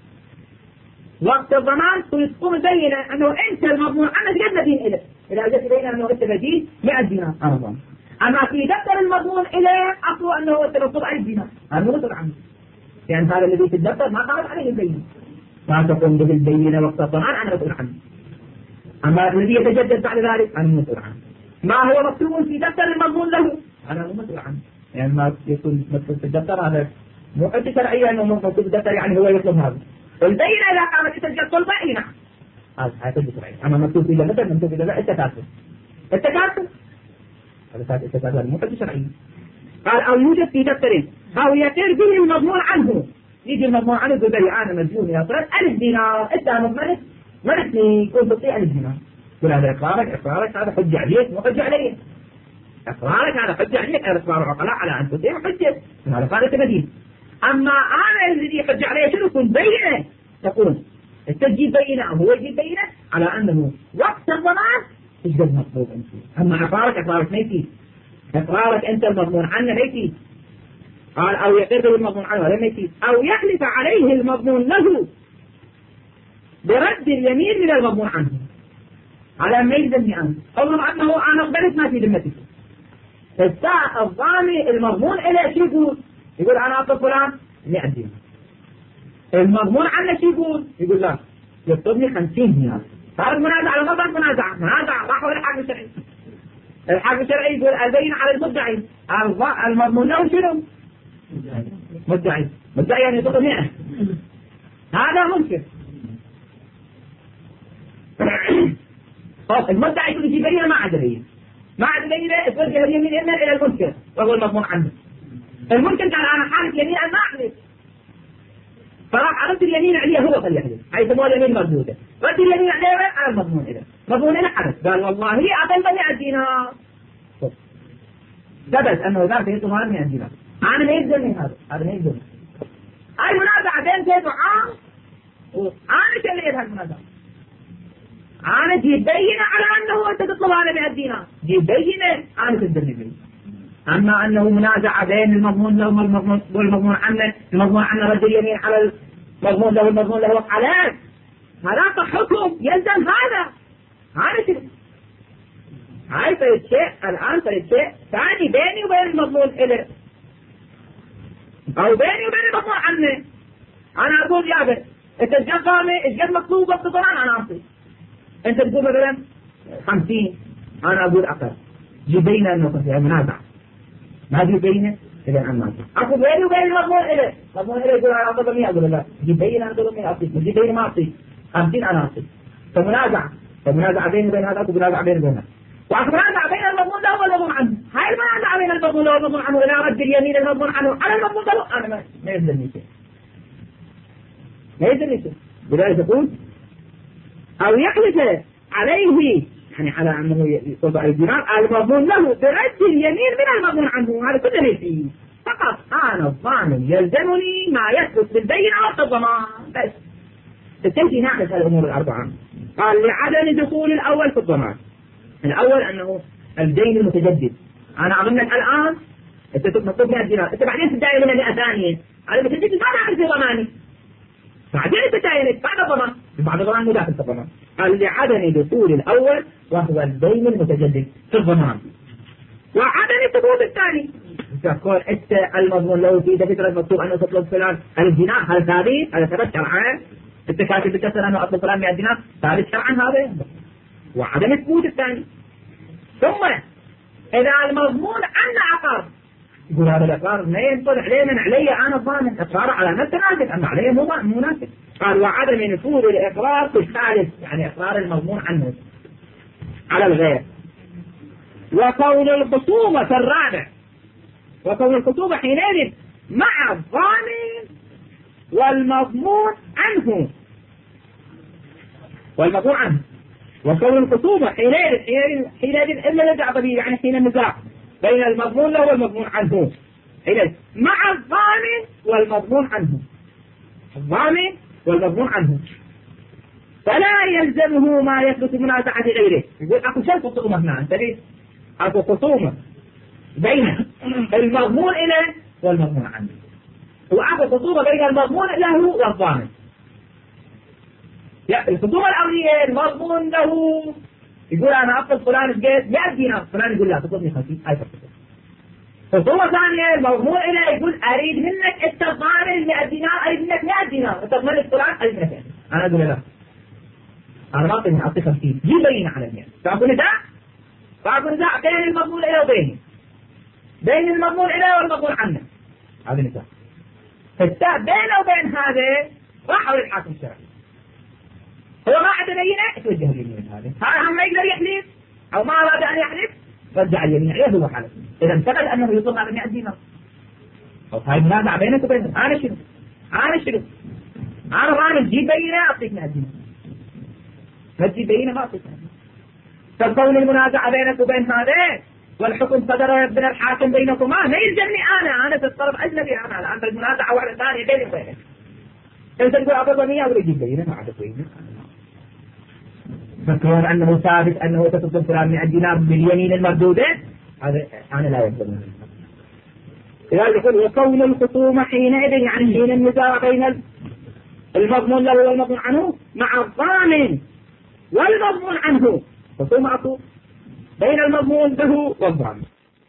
وقت الضمان تقوم البينة أنه أنت المضمون عنك قد مدين إليه. إذا جت بينة أنه أنت مدين مئة دينار أنا ضامن. أما في دفتر المضمون إليه أقوى أنه أنت مطلوب عليه دينار أنا مو مسؤول عنه يعني هذا الذي في الدفتر ما قامت عليه البينة ما تقوم به البينة وقت الضمان أنا مسؤول عنه. أما الذي يتجدد بعد ذلك أنا مسؤول عنه. ما هو مكتوب في دفتر المضمون له أنا مو مسؤول عنه يعني ما يكون مكتوب في الدفتر هذا مو حتى شرعية أنه مكتوب في الدفتر يعني هو يطلب هذا. البينة إذا قامت تسجل طلبة إيه نعم هذا هذا شرعي. أما مكتوب في الدفتر مكتوب في الدفتر التكاسل التكاسل هذا التكاسل مو حتى شرعي. قال أو يوجد في دفتر أو يقر به المضمون عنه يجي المضمون عنه يقول لي أنا مديون يا صار ألف دينار أنت مضمنت مرتني يكون تطيع ألف دينار يقول هذا إقرارك إقرارك هذا حجة عليك مو حجة علي إقرارك هذا حجة عليك هذا إقرار عقلاء على أن تطيع حجة هذا قال أنت مدين. أما أنا الذي حجة علي شنو يكون بينة تقول التسجيل بينة أو هو يجيب بينة على أنه وقت الضمان إيش قد مطلوب أنت. أما إقرارك إقرارك ما يفيد إقرارك أنت المضمون عنه ما يفيد. قال أو يقر المضمون عنه ولا ما يفيد أو يحلف عليه المضمون له برد اليمين من المضمون عنه على ما يلزمني أنا قولهم أنه أنا أقبلت ما في ذمتي. الساعة الضامن المضمون إليه شو يقول يقول أنا أطلب فلان مئة دينار المضمون عنه شو يقول يقول لا يطلبني خمسين دينار. صارت منازعة على مصدر منازعة منازعة راحوا للحاكم الشرعي. الحاكم الشرعي يقول البين على المدعي المضمون له شنو مدعي مدعي يعني يطلب مئة، هذا ممكن. المدعي يقول يجيب بينة ما عاد بينة، ما عاد بينة توجه اليمين إما إلى المنكر وهو المضمون عنه. المنكر قال أنا حالف يمين أنا ما أحلف، فراح عرضت اليمين عليه هو فليحلف، هاي يسموها اليمين مردودة. رد اليمين عليه على المضمون إذا مضمون إلى حدث، قال والله أعطي مئة دينار، ثبت أنه ذاك يطلب هذا مئة دينار. أنا ما يلزمني هذا، هذا ما يلزمني. هاي منازعة بين زيد وعام، وأنا شليت هالمنازعة. أنا جيب بينة على أنه أنت تطلب هذا مئة دينار، جيب بينة أنا تقدرني بينة. أما أنه منازعة بين المضمون له والمضمون والمضمون عنه، المضمون عنه رد اليمين على المضمون له والمضمون له حلال، هذا حكم يلزم هذا. هذا شيء هاي فريد شيء الآن فريد شيء ثاني بيني وبين المضمون إله، أو بيني وبين المضمون عنه. أنا أقول يا بس أنت إيش قد قامي إيش قد مطلوب وقت الضمان أنا أعطي، أنت تقول مثلا خمسين أنا أقول أقل، جيب بينه أنه خمسين منازع، ما جيب بينه إذا أنا ما أقول بيني وبين المضمون إله، المضمون إله يقول أنا أطلب مئة، أقول لا جيب بينه أنا أطلب مئة أعطيك، جيب بينه ما أعطيك، خمسين أنا أعطيك. فمنازع فمنازع بيني وبين هذا ومنازع بيني وبين هذا، ومنازع بين المضمون له والمضمون عنه. هاي المنازع بين المضمون له والمضمون عنه إلى رد اليمين المضمون عنه على المضمون له أنا ما ما يلزمني شيء، ما يلزمني شيء. لذلك يقول أو يحلف عليه يعني على أنه يطبع الدينار المضمون له برد اليمين من المضمون عنه، هذا كله فيه. فقط أنا الضامن يلزمني ما يثبت بالبينة أو الضمان بس. تمشي ناحية الأمور الأربعة. قال لعدم دخول الأول في الضمان. الأول أنه الدين المتجدد، أنا أظن لك الآن أنت تطلب مئة دينار، أنت بعدين تدعي لنا مئة ثانية، هذا المتجدد ما داخل في ضماني، بعدين تدعي بعد الضمان، بعد الضمان مو داخل في الضمان. قال لعدم دخول الأول وهو الدين المتجدد في الضمان، وعدم الثبوت الثاني. تقول أنت المضمون لو في فكرة مكتوب أنه تطلب فلان الدينار، هل ثابت؟ هذا ثبت شرعا؟ أنت كاتب بكسر أنه أطلب فلان مئة دينار، ثابت شرعا هذا؟ وعدم الثبوت الثاني. ثم إذا المضمون عنا عقار، يقول هذا الإقرار ما ينطلع عليه من علي أنا الضامن، إقرار على نفس ناسب أما عليه مو مناسب. قال وعدم نفوذ الإقرار في الثالث، يعني إقرار المضمون عنه على الغير. وكون الخصومة في الرابع، وكون الخصومة حينئذ مع الضامن والمضمون عنه والمضمون عنه وكون الخصومة حينئذ حينئذ إلا نزع طبيعي، يعني حين النزاع بين المضمون له والمضمون عنه حينئذ مع الضامن والمضمون عنه، الضامن والمضمون عنه، فلا يلزمه ما يثبت منازعة غيره. يقول أكو شيء خصومة هنا، أنت ليش أكو خصومة بين المضمون إليه والمضمون عنه، وأكو خصومة بين المضمون له والضامن. يعني الخصومة الأولية المضمون له يقول أنا أطلب فلان بجيت مئة دينار، فلان يقول لا تطلبني خمسين، هاي فرصة. خصومة ثانية المضمون إليه يقول أريد منك أنت ضامن مئة دينار، أريد منك مئة دينار، أنت ضمن فلان أريد منك، أنا أقول لا أنا ما أعطيني أعطي خمسين، جيب بينة على المئة. فأكو نزاع، فأكو نزاع بين المضمون إليه وبينه، بين المضمون إليه والمضمون عنه، هذا نزاع. فالساعة بينه وبين هذا راحوا للحاكم الشرعي، هو ما عنده بينة توجه اليمين هذا، هذا هم ما يقدر يحلف أو ما أراد أن يحلف رجع اليمين عليه هو حلف. إذا ثبت أنه يطلب على مئة دينار، أو هاي منازعة بينك وبينه. أنا شنو؟ أنا شنو؟ أنا ضامن جيب بينة أعطيك مئة دينار، ما تجيب بينة ما أعطيك مئة دينار. فكون المنازعة بينك وبين هذا والحكم صدر من الحاكم بينكما ما يلزمني أنا، أنا في الطرف أجنبي، أنا الآن المنازعة واحدة ثانية بيني وبينك. أنت تقول أعطي مئة ولا يجيب بينة ما عاد بينة، فكون أنه ثابت أنه تطلب فلان مئة دينار باليمين المردودة هذا أنا لا يلزمني. لذلك يقول وكون الخصومة حينئذ يعني حين النزاع بين المضمون له والمضمون عنه مع الضامن والمضمون عنه، خصومة أكو بين المضمون له والضامن.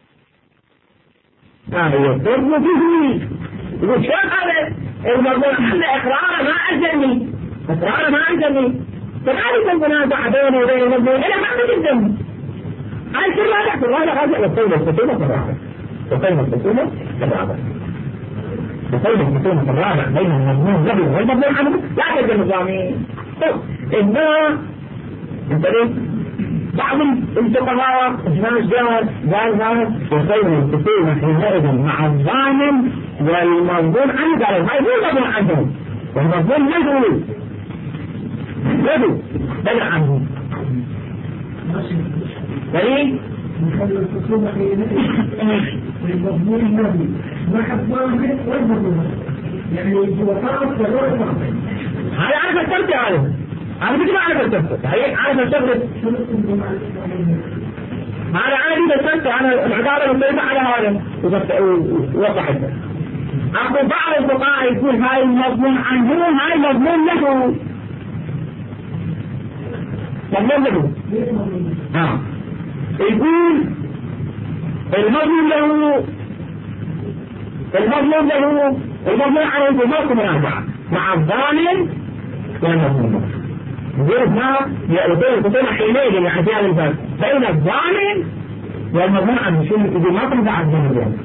آه يضر به، يقول شو هذا المضمون عنه إقراره ما ألزمني، إقراره ما ألزمني، فذلك المنازعة بينه وبين المضمون إلى ما ألزمني. هاي كل هذا كل هذا هذا وكون الخصومة في الرابع، وكون الخصومة في الرابع. بقول الفصول في الرابع بين المضمون له والمضمون عنه لا تلزم الضامين. إنما انتبه بعض الفقهاء الإمام الجواد قال هذا يصير الفصول حينئذ مع الضامن والمضمون عنه قال ما يقول مضمون عنه والمضمون له له بدل عنه دليل نخلي الخصومة المضمون النبي مع الضامن والمضمون يعني هو طرف وغير ضامن. هذا عارف الترتيب عليه أنا كنت ما أعرف الترتيب هي عارف الترتيب هذا عادي بس أنا العبارة مختلفة على هذا ووضحت. أقول بعض الفقهاء يقول هاي المضمون عنه هاي مضمون له مضمون له آه يقول المضمون له المضمون له المضمون عنه بموت منازعة مع الضامن والمضمون يقول ما يقول الخصومة حينئذ يعني في هذا الباب بين الضامن والمضمون عنه شو يقول ما تنفع الضامن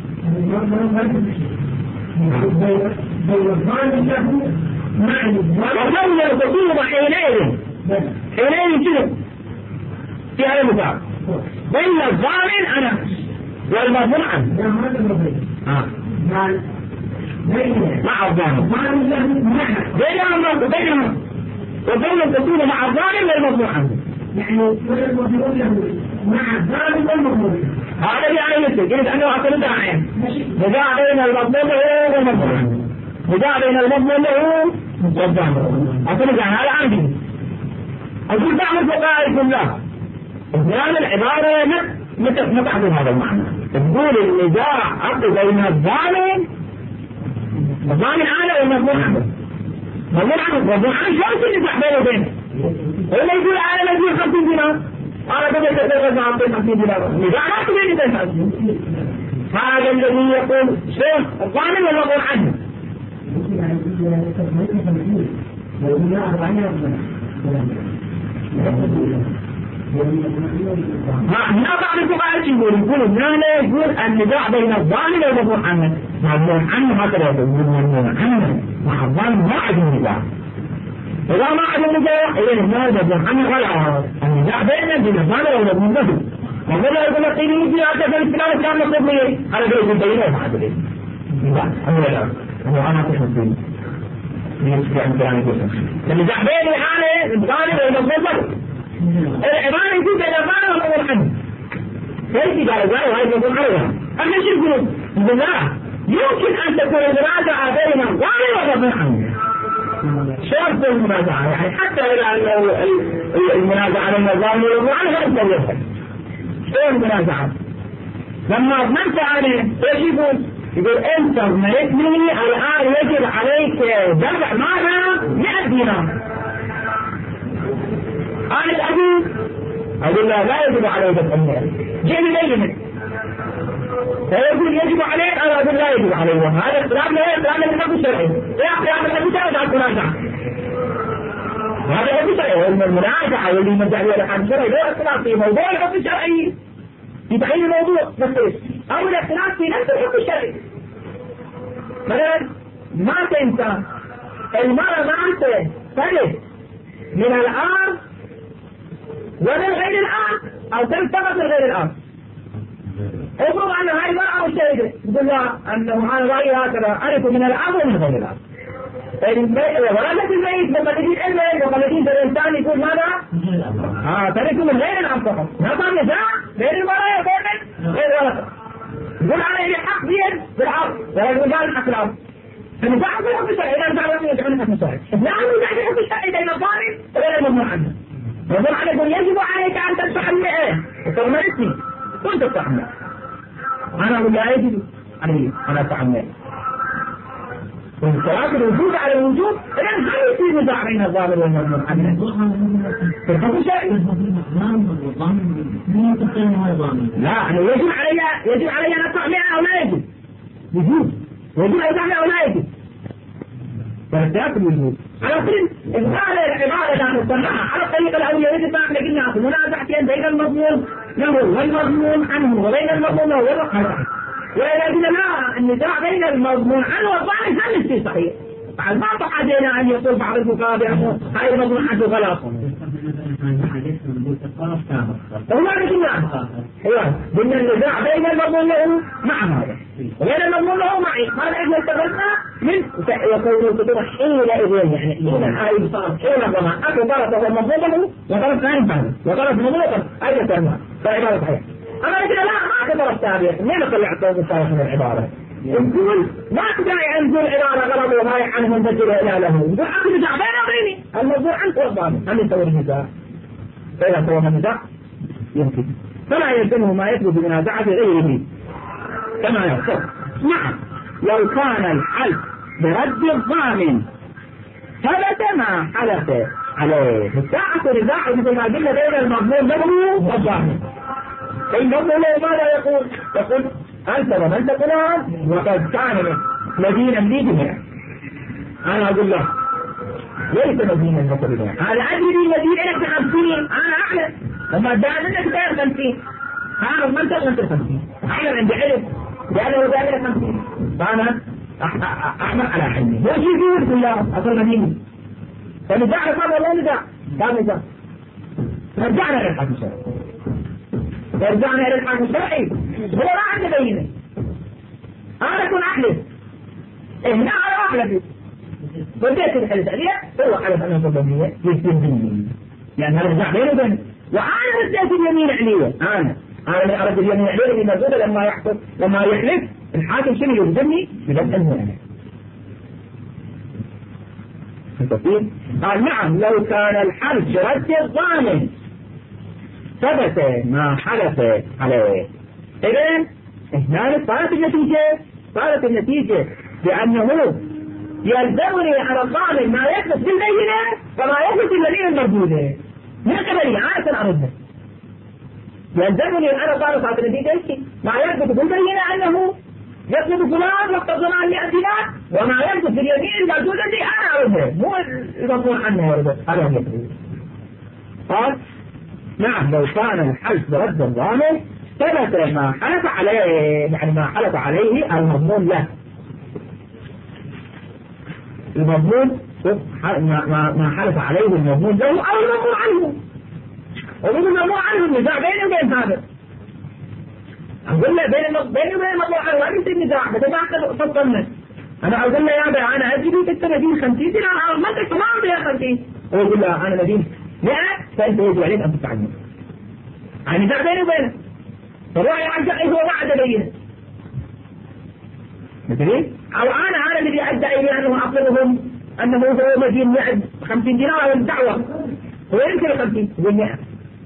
بين الضامن له مع وقول الخصومة حينئذ حينئذ كده في هذا الباب بين الضامن أنا والمضمون عنه آه. مع الضامن بينهم بينهم وبين الخصومة مع الضامن والمضمون عنه يعني المضمون له مع الضامن والمضمون هذا يعني مثل قلت أنه أصل داعين نزاع بين المضمون له والمضمون عنه نزاع بين المضمون له والضامن أصل داعين هذا عندي أقول بعض الفقهاء يقول لا هذه العبارة ما تحضر هذا المعنى تقول النزاع عقد بين الضامن الضامن عنه والمضمون عنه مضمون عنه مضمون عنه شو النزاع بينه وبينه هو يقول أنا مدين خمسين دينار أنا بدي أتدرج عن خمسين دينار النزاع ما تبين بينه هذا الذي يقول شيخ الضامن والمضمون عنه ما بعض الفقهاء يقول يقول لا يقول النزاع بين الضامن والمضمون عنه مضمون عنه هكذا يقول مضمون عنه مع الضامن ما عاد النزاع إذا ما عاد النزاع إذا ما مضمون عنه ولا النزاع بين بين الضامن والمضمون له وقال يقول لك إني يجي هذا الكلام كان مطلوب لي هذا يقول بينه وهذا بينه لا أنا أنا أنا أتحدث النزاع بين الحالة الضامن والمضمون له العبارة يقول بين الضامن والمضمون عنه كيف قال قالوا هاي المضمون عنه أما شو يقولون بالله يمكن أن تكون المنازعة بين الضامن والمضمون عنه شرط المنازعة يعني حتى إذا المنازعة بين الضامن والمضمون عنه غير متوفر شو المنازعة لما أضمنت عليه ايش يقول يقول أنت أضمنتني الآن يجب عليك دفع ماذا مئة دينار أنا الأبي أقول لا لا يجب عليك دفع المئة جئني بينك فيقول يجب عليك أنا أقول لا يجب علي هذا اختلاف لا اختلاف الحكم الشرعي لا اختلاف الحكم الشرعي على المنازعة هذا الحكم الشرعي المنازعة واللي يمدح له الحكم الشرعي لا اختلاف في موضوع الحكم الشرعي في تحليل الموضوع بس أو الاختلاف في نفس الحكم الشرعي مثلا ما تنسى المرأة ماتت ثلث من الأرض ومن غير الأرض أو تلتقط من غير الأرض افرض أن هاي المرأة مجتهدة تقول لها أنه أنا رأيي هكذا أعرف من الأرض ومن غير الأرض ولدت الميت لما تجيب الميت لما تجيب الإنسان يقول ماذا؟ آه ترك من غير الأرض فقط ما صار نزاع بين المرأة وبين غير الأرض يقول عليه الحق بيد بالعرض ولا يقول قال الحق الأرض فنزاع في الحق الشرعي إذا نزاع في الحق الشرعي نعم نزاع في الحق الشرعي بين الضامن وبين الممنوع عنه الممنوع عنه يقول يجب عليك أن تدفع المئة وتغمرتني كنت تدفع المئة أنا أقول لا يجب علي أنا أدفع المئة والصلاة الوجود على الوجود إذن هل في نزاع بين الضامن والممنوع عنه في الحق الشرعي لا أنا يجب علي يجب علي أن أدفع مئة أو لا يجب يجب يجب أن أدفع مئة أو لا يجب فاختلاف الوجود على كل إظهار العبارة عن الصناعة على الطريقة الأولية يجب أن قلنا في منازعتين بين المضمون له والمضمون عنه وبين المضمون له والمضمون وإذا قلنا لا النزاع بين المضمون عنه والظاهر كان نفسي صحيح، بعد ما طحنا أن يقول بعض الفقهاء بأنه هاي المضمون عنده غلط. هو ما قلنا ايوه قلنا النزاع بين المضمون له مع هذا وبين المضمون له معي، هذا احنا استفدنا من يقول الكتب حيلئذ يعني حين هاي صار حين الضمان اكو طرف هو المضمون له وطرف ثاني فاهم وطرف مضمون اي كلمه فالعباره صحيحه. اما قلنا لا ما كطرف ثابت منين طلع الطرف من العباره؟ نقول ما تدعي أن نقول عبارة غلط ورايح عنه منفجر إلى له، نقول عن النزاع بين وبيني الموضوع عنك والضامن هل يصور النزاع؟ فإذا صور النزاع يمكن فلا يلزمه ما يثبت بمنازعة غيره كما يحصل. نعم لو كان الحلف برد الضامن ثبت ما حلف عليه ساعة النزاع مثل ما قلنا بين المضمون له والضامن. المضمون له ماذا يقول؟ يقول أنت ومن فلان وقد كان مدينا لي بمئة. أنا أقول له ليس مدينا لك بمئة، أنا أدري مدينة لك بخمسين، أنا أعلم لما دام أنك غير خمسين أعرف من تغلط الخمسين، أعلم عندي علم لأنه غير خمسين فأنا أحمل على علمي. هو شيء يقول بالله أصل مديني فنزعنا صار ولا نزع؟ كان نزع. رجعنا إلى الحكم الشرعي رجعنا إلى الحكم الشرعي هو ما عنده بينه. أنا أكون أحلف هنا أنا أحلف بديت الحلف عليه هو حلف أنه ضمنية يسلم مني لأن هذا نزاع بينه وبينه وأنا رديت اليمين عليه. أنا أنا اللي أرد اليمين عليه اللي موجودة لما يحصل لما يحلف الحاكم شنو يلزمني بلزمه أنا. قال نعم لو كان الحلف برد الضامن ثبت ما حلف عليه. إذن هنا صارت النتيجة صارت النتيجة بأنه يلزمني على الضامن ما يثبت بالبينة وما يثبت بالدليل الموجودة من قبلي أنا سنعرضها. يلزمني على الضامن صارت النتيجة ما يثبت بالبينة أنه يطلب فلان وقت الضمان لأنتنا وما يثبت باليمين الموجودة دي أنا أعرضها مو المضمون عنه يرضى هذا هو يثبت. قال نعم لو كان الحلف برد الضامن ثبت ما حلف عليه يعني ما حلف عليه المضمون له المضمون ما ما حلف عليه المضمون له او المضمون عنه ومن المضمون عنه النزاع بينه وبين هذا. اقول له بين بينه وبين المضمون عنه ما يصير نزاع بس ما فضلنا انا اقول له يا بي انا اجيب انت مدين خمسين انا ما انت ما عندي خمسين هو يقول له انا مدين مئة فانت يجب عليك ان تتعلم يعني نزاع بينه وبينه فالرأي عن شيء هو بعد بينه مثلين او انا انا الذي ادعي بانه اطلبهم انه هو مدين مئة خمسين دينار الدعوة هو يمكن خمسين يقول مئة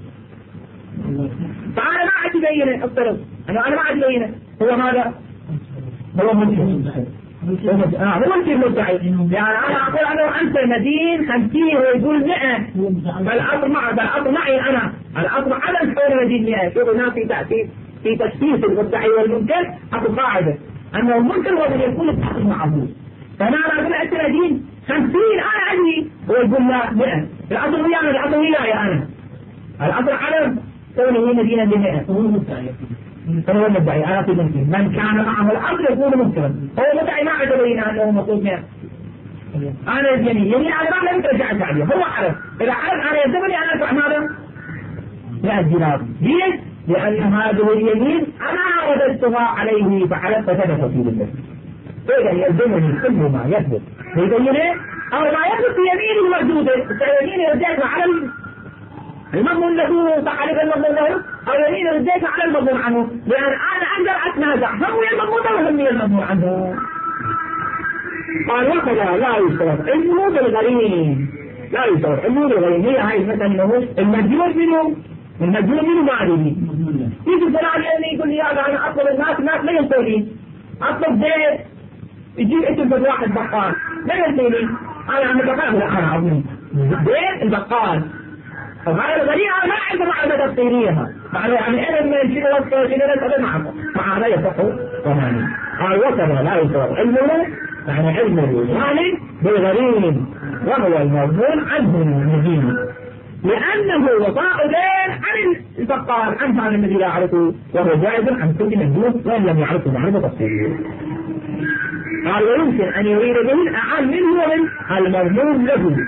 فانا ما عندي بينه افترض انا انا ما عندي بينه هو ماذا؟ هو ممكن اه هو ممكن مدعي يعني انا اقول انا انت مدين خمسين ويقول مئة فالاصل معي فالاصل معي انا الاصل عدم كون مدين مئة. شوف هنا في تأثير في تشخيص المدعي والمنكر اكو قاعده انه المنكر هو الذي يكون الاصل معه فانا اقول انت مدين خمسين انا عندي هو يقول لا مئة الاصل ويانا الاصل وياي انا الاصل عدم كونه مدينه بمئة هو المدعي فهو المدعي أنا في ممكن من كان معه الأصل يكون منكرا هو مدعي ما عاد بينا أنه مطلوب مئة أنا يجني يمين على بعض لم ترجع عليه هو حلف إذا حلف أنا يلزمني أن أدفع ماذا؟ لا الدينار ليش؟ لأن هذه اليمين أنا رددتها عليه فحلف فثبت في ذمته إذا يلزمني كل ما يثبت في بينه أو ما يثبت في يمينه المردودة اليمين يرجعها على المضمون له فحلف المضمون له أو يمين رديتها على المضمون عنه لأن أنا أقدر أتنازع هم هي المضمون له هم هي المضمون عنه. قال وكذا لا يشترط علمه بالغريم لا يشترط علمه بالغريم هي هاي مثلا انه المجنون منه المجنون منه ما أدري يجي فلان يعني يقول لي هذا أنا أطلب الناس الناس ما ينتهي أطلب زيت يجيب اسم واحد بقال ما ينتهي أنا أنا بقال لا أنا عظيم زيت البقال فهذا الغريب أنا ما أعرف معرفة تفسيريها يعني أنا من شنو وصل شنو هذا معه مع هذا يصح ومعني قال وكذا لا يصح علمه يعني علم الوجهان بالغريب وهو المضمون عنه المدين لأنه وفاء دين عن البقال عن هذا الذي لا يعرفه، وهو جائز عن كل مندوب وإن لم يعرفه معرفة تفصيلية. قال ويمكن أن يريد به الأعم منه ومن المضمون له.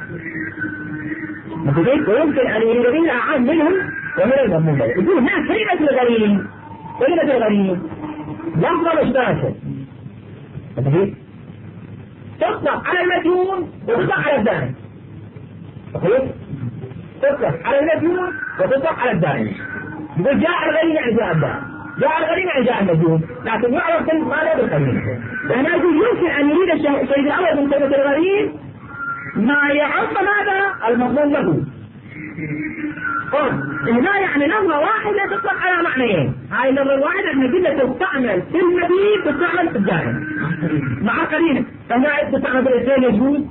ويمكن أن يريد به الأعم منهم ومن المضمون له. يقول هنا كلمة الغريم، كلمة الغريم لفظة مشتركة تطلق على المجنون وتطلق على الدائم. تطلق على المجنون وتطلق على الدائم. يقول جاء الغريم يعني جاء الدائم، جاء الغريم يعني جاء المجنون، لكن يعرف ما لا بالقرين. لأنه يقول يمكن أن يريد الشيء الأول من كلمة الغريم ما يعم ماذا المضمون له. هنا يعني لفظة واحدة تطلق على معنيين. هاي اللفظة الواحدة احنا قلنا تستعمل في المبيت تستعمل في الدائم مع قرينة. فهنا تستعمل في الاثنين يجوز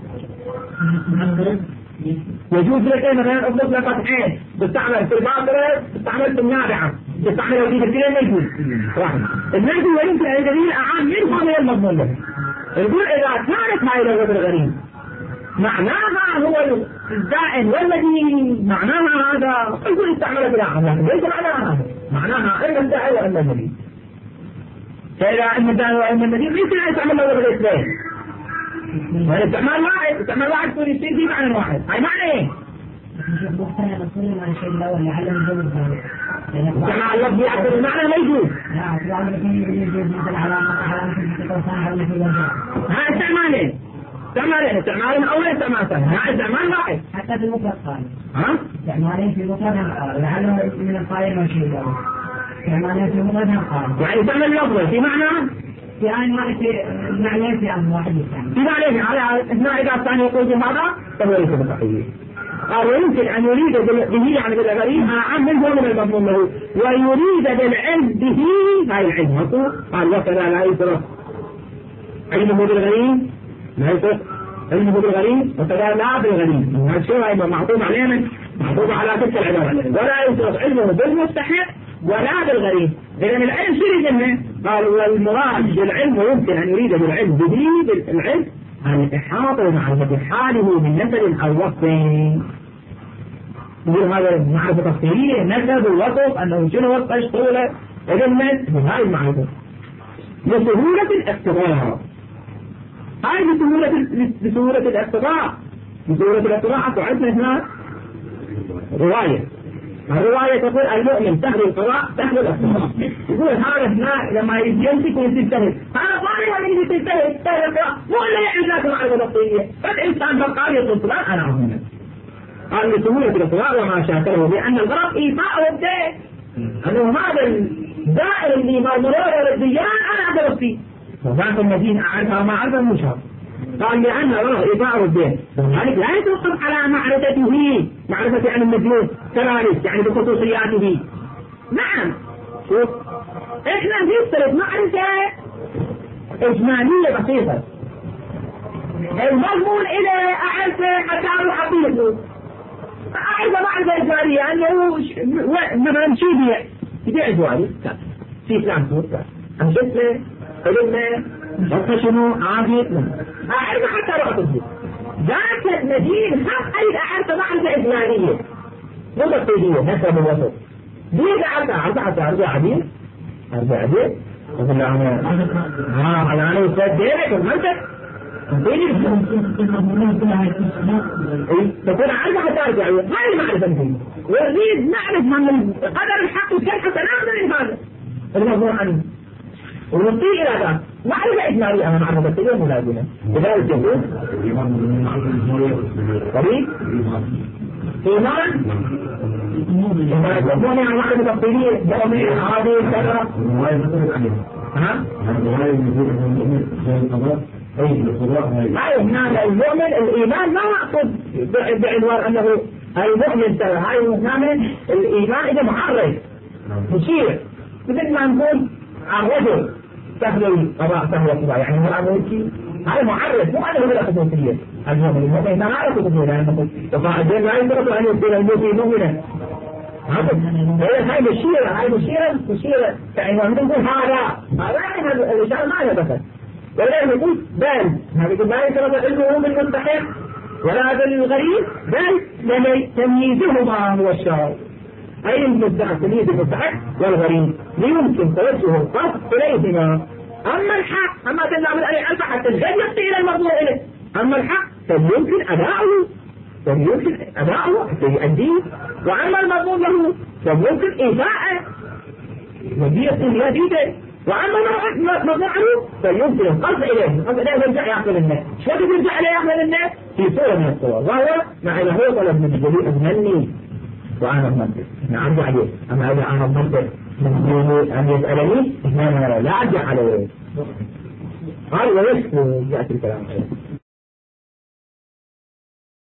يجوز لكي مثلا اضرب لك فتحين تستعمل في الباطرة تستعمل في النابعة تستعمل في الاثنين يجوز واحد. الناس ويمكن ان يدليل اعام منه من المضمون له. يقول اذا كانت هاي اللفظة الغريب معناها هو الدائم والذي معناها هذا يقول استعمل بالعام، لكن ليس معناها هذا، معناها إما الدائم وإما المدين. فإذا إما الدائم وإما المدين يمكن أن يستعمل له بالاثنين. والاستعمال واحد، استعمال واحد يكون يصير في معنى واحد. هاي معنى إيه؟ استعمال اللفظ يعبر المعنى ما يجوز. ها استعمالين. استعمالين استعمالين أول استعمال ثاني، ها استعمال واحد. حتى في المطلق قال. ها؟ استعمالين في المطلق قال، لعله من القائل والشيء الأول. استعمالين في المطلق قال. يعني استعمال لفظة في معنى؟ في آن واحد في معنى في آن واحد يستعمل. في معنى على إثناء إذا الثاني يقول في هذا فهو ليس بصحيح. قال ويمكن أن يريد به يعني بالغريب أعم منه من المضمون له، ويريد بالعلم به هاي العلم قال وكذا لا يصرف علمه بالغريب لا يصرف علمه بالغريب وكذا لا بالغريب. هذا الشيء معطوب علينا معطوب على تلك العبارة. ولا يصرف علمه بالمستحق ولا بالغريب. إذن العلم شري منه قال والمراد بالعلم ويمكن أن يريد بالعلم به بالعلم الإحاطة ومعرفة حاله من نسب أو وصف. يقول هذا معرفة تفصيلية نسب الوصف أنه شنو وصف ايش طوله إذن هاي المعرفة لسهولة الاقتضاء. هاي بسهولة بسهولة الاقتضاء بسهولة الاقتضاء وعندنا هنا رواية. الرواية تقول المؤمن سهل القضاء سهل الاقتضاء. يقول هذا هنا لما يمسك ويصير سهل هذا صالح ولا يصير سهل سهل القضاء مو إلا يعني ذاك معرفة تفصيلية. فالإنسان بقى يقول فلان أنا أهمنا. قال لسهولة الاقتضاء وما شاكله بأن الغرض إيفاء الدين أنه هذا الدائر اللي مرمرور الديان أنا أدرس فيه وذاك المدين أعرفها ما أعرفها مشهر. قال لأن غرض إيفاء الدين ذلك لا يتوقف على معرفته معرفة عن المدين كذلك يعني بخصوصياته. نعم شوف إحنا نفترض معرفة إجمالية بسيطة المضمون إلى أعرف أدار حقيقته أعرف معرفة إجمالية أنه مثلا شو يبيع يبيع جوالي في فلان سوق أنجزنا علمنا بس شنو عادي أعرف حتى رأس الجيل ذاك المدين حق أي أعرف معرفة إجمالية مو تفصيلية نسب الوسط دي أعرف أعرف حتى أرجع عديد أرجع عديد أقول له أنا ها أنا أنا وساد دينك المنطق تكون عارفة حتى أرجع هاي المعرفة فيه ونريد نعرف من قدر الحق وكيف حتى نأخذ من هذا الموضوع عنه ونطيع إلى ذلك معرفة إجمالية أنا معرفة تجاه ملازمة لذلك يقول طريق إيمان إذا يكون عن معرفة تفصيلية دومي عادي كذا ها؟ هاي هنا المؤمن الإيمان ما أقصد بعنوان أنه المؤمن ترى هاي هنا الإيمان إذا معرف مشير مثل ما نقول الرجل سهل القضاء سهل القضاء يعني هو أمريكي هذا معرف مو أنه بلا خصوصية المؤمن المؤمن ما لا خصوصية لأنه وقاعد الدين لا يمكن أن يصير المؤمن مؤمنا هذا هاي مشيرة هاي مشيرة مشيرة يعني ما نقول هذا هذا يعني الإشارة ما له بس ولا نقول بل هذا يقول لا يترى علمه بالمستحق وهذا الغريب بل تمييزهما هو الشرط، أي المدعى تمييز المدعى والغريب ليمكن توجه القصد إليهما. أما الحق أما تنعمل عليه ألف حتى الغير يبقي إلى المرضوع إليه. أما الحق فليمكن أداؤه فليمكن أداؤه حتى يؤديه، وأما المضمون له فليمكن إيفاءه ودية جديدة، وأما المضمون عنه فليمكن القصد إليه. القصد إليه يرجع يعقل الناس. شو يرجع إليه يعقل الناس؟ في صورة من الصور، وهو مع إذا هو طلب من الجميع أجملني وأنا أضمنته نعرض عليه. أما إذا أنا أضمنته من أن يسألني لا لا أرجع عليه. قال ويش جاءت الكلام عليه